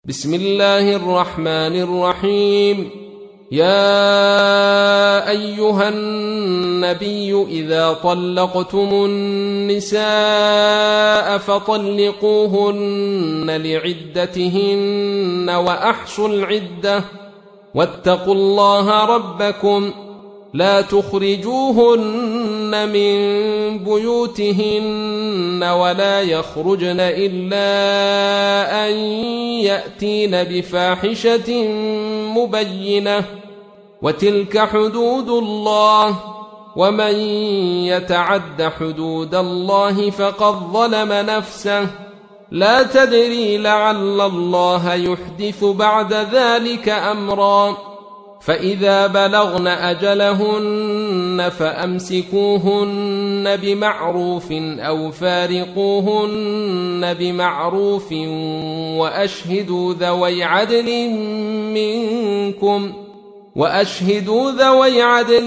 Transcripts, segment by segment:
بسم الله الرحمن الرحيم. يا أيها النبي إذا طلقتم النساء فطلقوهن لعدتهن وأحصوا العدة واتقوا الله ربكم لا تخرجوهن من بيوتهن ولا يخرجن إلا أن يأتين بفاحشة مبينة وتلك حدود الله ومن يتعد حدود الله فقد ظلم نفسه لا تدري لعل الله يحدث بعد ذلك أمرا. فإذا بلغن أجلهن فأمسكوهن بمعروف أو فارقوهن بمعروف وأشهدوا ذوي عدل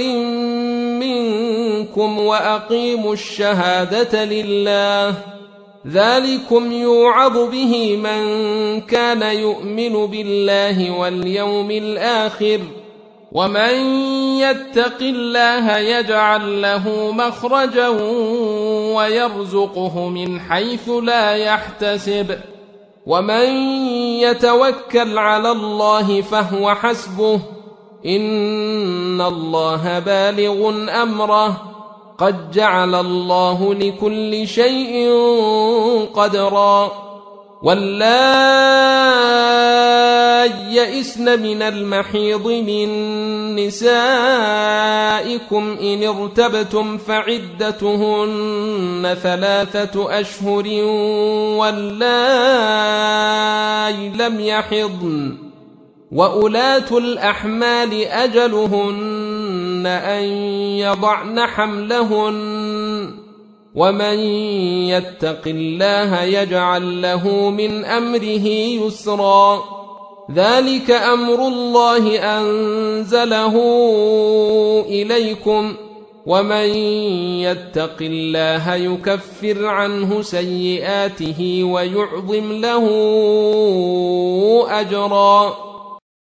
منكم وأقيموا الشهادة لله ذلكم يوعظ به من كان يؤمن بالله واليوم الآخر ومن يتق الله يجعل له مخرجا ويرزقه من حيث لا يحتسب ومن يتوكل على الله فهو حسبه إن الله بالغ أمره قد جعل الله لكل شيء قدرا. واللائي يئسن من المحيض من نسائكم إن ارتبتم فعدتهن 3 أشهر واللائي لم يحضن وأولاة الأحمال أجلهن أن يضعن حملهن ومن يتق الله يجعل له من أمره يسرا. ذلك أمر الله أنزله إليكم ومن يتق الله يكفر عنه سيئاته ويعظم له أجرا.